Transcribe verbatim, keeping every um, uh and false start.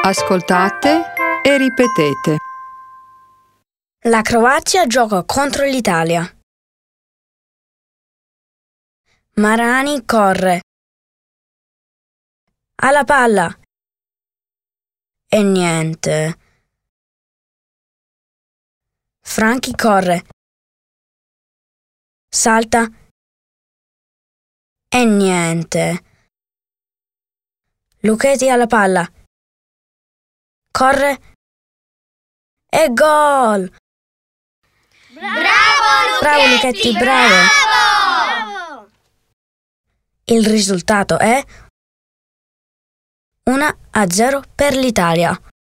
Ascoltate e ripetete. La Croazia gioca contro l'Italia. Marani corre. Ha la palla. E niente. Franchi corre. Salta. E niente. Lucchetti ha la palla. Corre. E gol! Bravo Lucchetti! Bravo Lucchetti, bravo! Bravo! Il risultato è uno a zero per l'Italia.